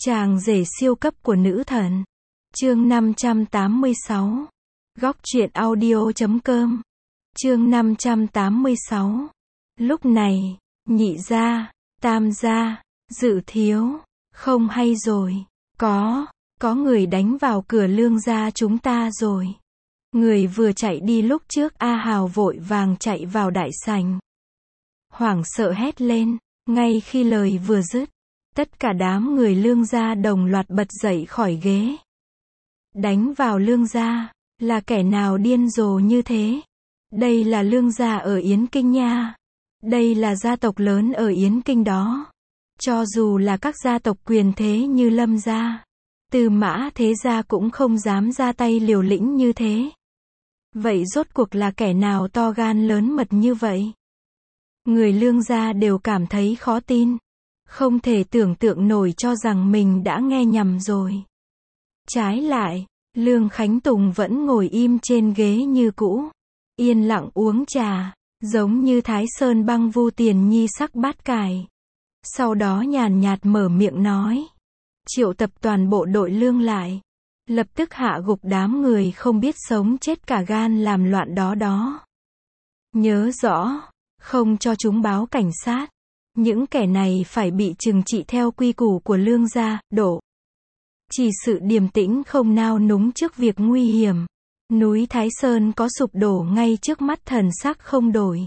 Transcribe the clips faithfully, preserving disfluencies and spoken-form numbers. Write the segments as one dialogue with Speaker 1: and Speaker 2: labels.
Speaker 1: Chàng rể siêu cấp của nữ thần. Chương năm trăm tám mươi sáu. Góc truyện audio chấm com. Chương năm trăm tám mươi sáu. Lúc này, nhị gia, tam gia, Dự thiếu, không hay rồi, có, có người đánh vào cửa Lương gia chúng ta rồi. Người vừa chạy đi lúc trước A Hào vội vàng chạy vào đại sảnh. Hoảng sợ hét lên, ngay khi lời vừa dứt, tất cả đám người Lương gia đồng loạt bật dậy khỏi ghế. Đánh vào Lương gia, là kẻ nào điên rồ như thế? Đây là Lương gia ở Yến Kinh nha. Đây là gia tộc lớn ở Yến Kinh đó. Cho dù là các gia tộc quyền thế như Lâm gia, Tư Mã thế gia cũng không dám ra tay liều lĩnh như thế. Vậy rốt cuộc là kẻ nào to gan lớn mật như vậy? Người Lương gia đều cảm thấy khó tin. Không thể tưởng tượng nổi, cho rằng mình đã nghe nhầm rồi. Trái lại, Lương Khánh Tùng vẫn ngồi im trên ghế như cũ, yên lặng uống trà, giống như Thái Sơn băng Vu Tiền Nhi sắc bát cải. Sau đó nhàn nhạt mở miệng nói, triệu tập toàn bộ đội Lương lại, lập tức hạ gục đám người không biết sống chết cả gan làm loạn đó đó. Nhớ rõ, không cho chúng báo cảnh sát. Những kẻ này phải bị trừng trị theo quy củ của Lương gia, đổ. Chỉ sự điềm tĩnh không nao núng trước việc nguy hiểm. Núi Thái Sơn có sụp đổ ngay trước mắt, thần sắc không đổi.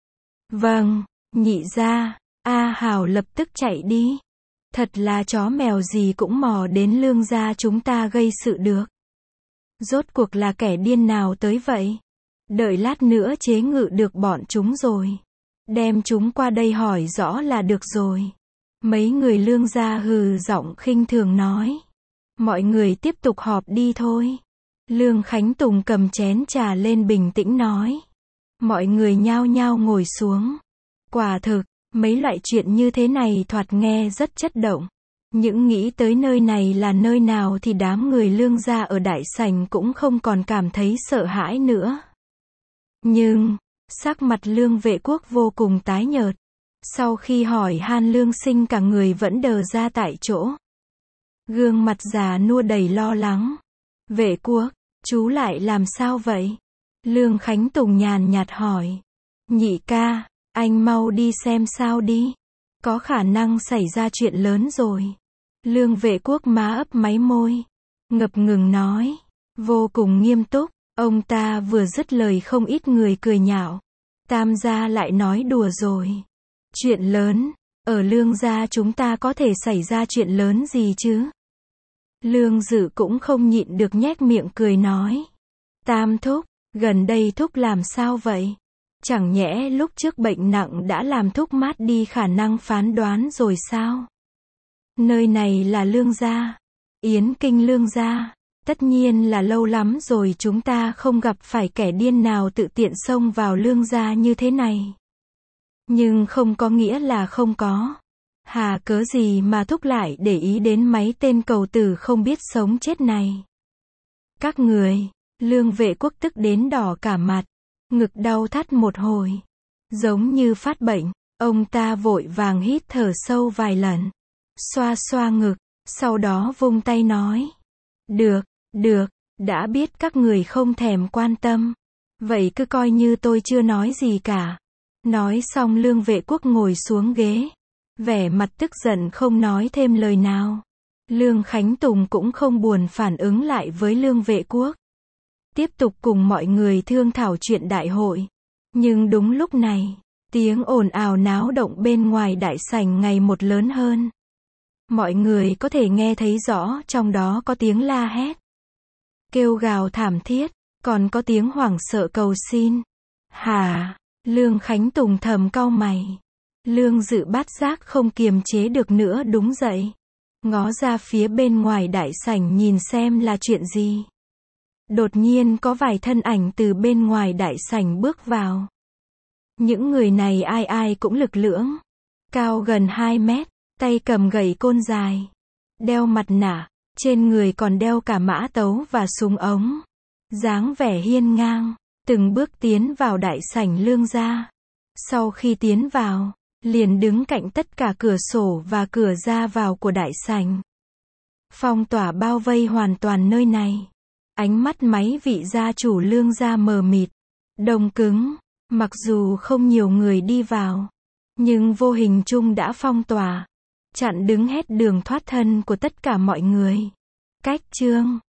Speaker 1: Vâng, nhị gia. A Hào lập tức chạy đi. Thật là chó mèo gì cũng mò đến Lương gia chúng ta gây sự được. Rốt cuộc là kẻ điên nào tới vậy? Đợi lát nữa chế ngự được bọn chúng rồi, đem chúng qua đây hỏi rõ là được rồi. Mấy người Lương gia hừ giọng khinh thường nói. Mọi người tiếp tục họp đi thôi. Lương Khánh Tùng cầm chén trà lên bình tĩnh nói. Mọi người nhao nhao ngồi xuống. Quả thực, mấy loại chuyện như thế này thoạt nghe rất chất động. Những nghĩ tới nơi này là nơi nào thì đám người Lương gia ở đại sảnh cũng không còn cảm thấy sợ hãi nữa. Nhưng, sắc mặt Lương Vệ Quốc vô cùng tái nhợt. Sau khi hỏi han Lương Sinh, cả người vẫn đờ ra tại chỗ. Gương mặt già nua đầy lo lắng. Vệ Quốc, chú lại làm sao vậy? Lương Khánh Tùng nhàn nhạt hỏi. Nhị ca, anh mau đi xem sao đi. Có khả năng xảy ra chuyện lớn rồi. Lương Vệ Quốc má ấp máy môi, ngập ngừng nói, vô cùng nghiêm túc. Ông ta vừa dứt lời không ít người cười nhạo. Tam gia lại nói đùa rồi. Chuyện lớn, ở Lương gia chúng ta có thể xảy ra chuyện lớn gì chứ? Lương Dự cũng không nhịn được nhếch miệng cười nói. Tam thúc, gần đây thúc làm sao vậy? Chẳng nhẽ lúc trước bệnh nặng đã làm thúc mát đi khả năng phán đoán rồi sao? Nơi này là Lương gia, Yến Kinh Lương gia. Tất nhiên là lâu lắm rồi chúng ta không gặp phải kẻ điên nào tự tiện xông vào Lương gia như thế này. Nhưng không có nghĩa là không có. Hà cớ gì mà thúc lại để ý đến mấy tên cầu tử không biết sống chết này? Các người, Lương Vệ Quốc tức đến đỏ cả mặt, ngực đau thắt một hồi, giống như phát bệnh. Ông ta vội vàng hít thở sâu vài lần, xoa xoa ngực, sau đó vung tay nói. Được, được, đã biết các người không thèm quan tâm. Vậy cứ coi như tôi chưa nói gì cả. Nói xong Lương Vệ Quốc ngồi xuống ghế, vẻ mặt tức giận không nói thêm lời nào. Lương Khánh Tùng cũng không buồn phản ứng lại với Lương Vệ Quốc. Tiếp tục cùng mọi người thương thảo chuyện đại hội. Nhưng đúng lúc này, tiếng ồn ào náo động bên ngoài đại sảnh ngày một lớn hơn. Mọi người có thể nghe thấy rõ trong đó có tiếng la hét, kêu gào thảm thiết, còn có tiếng hoảng sợ cầu xin. Hả? Lương Khánh Tùng thầm cau mày. Lương Dự bát giác không kiềm chế được nữa đúng dậy, ngó ra phía bên ngoài đại sảnh nhìn xem là chuyện gì. Đột nhiên có vài thân ảnh từ bên ngoài đại sảnh bước vào. Những người này ai ai cũng lực lưỡng, cao gần hai mét, tay cầm gậy côn dài, đeo mặt nạ, trên người còn đeo cả mã tấu và súng ống. Dáng vẻ hiên ngang, từng bước tiến vào đại sảnh Lương gia. Sau khi tiến vào, liền đứng cạnh tất cả cửa sổ và cửa ra vào của đại sảnh. Phong tỏa bao vây hoàn toàn nơi này. Ánh mắt máy vị gia chủ Lương gia mờ mịt, đông cứng, mặc dù không nhiều người đi vào, nhưng vô hình chung đã phong tỏa, chặn đứng hết đường thoát thân của tất cả mọi người. Cách chương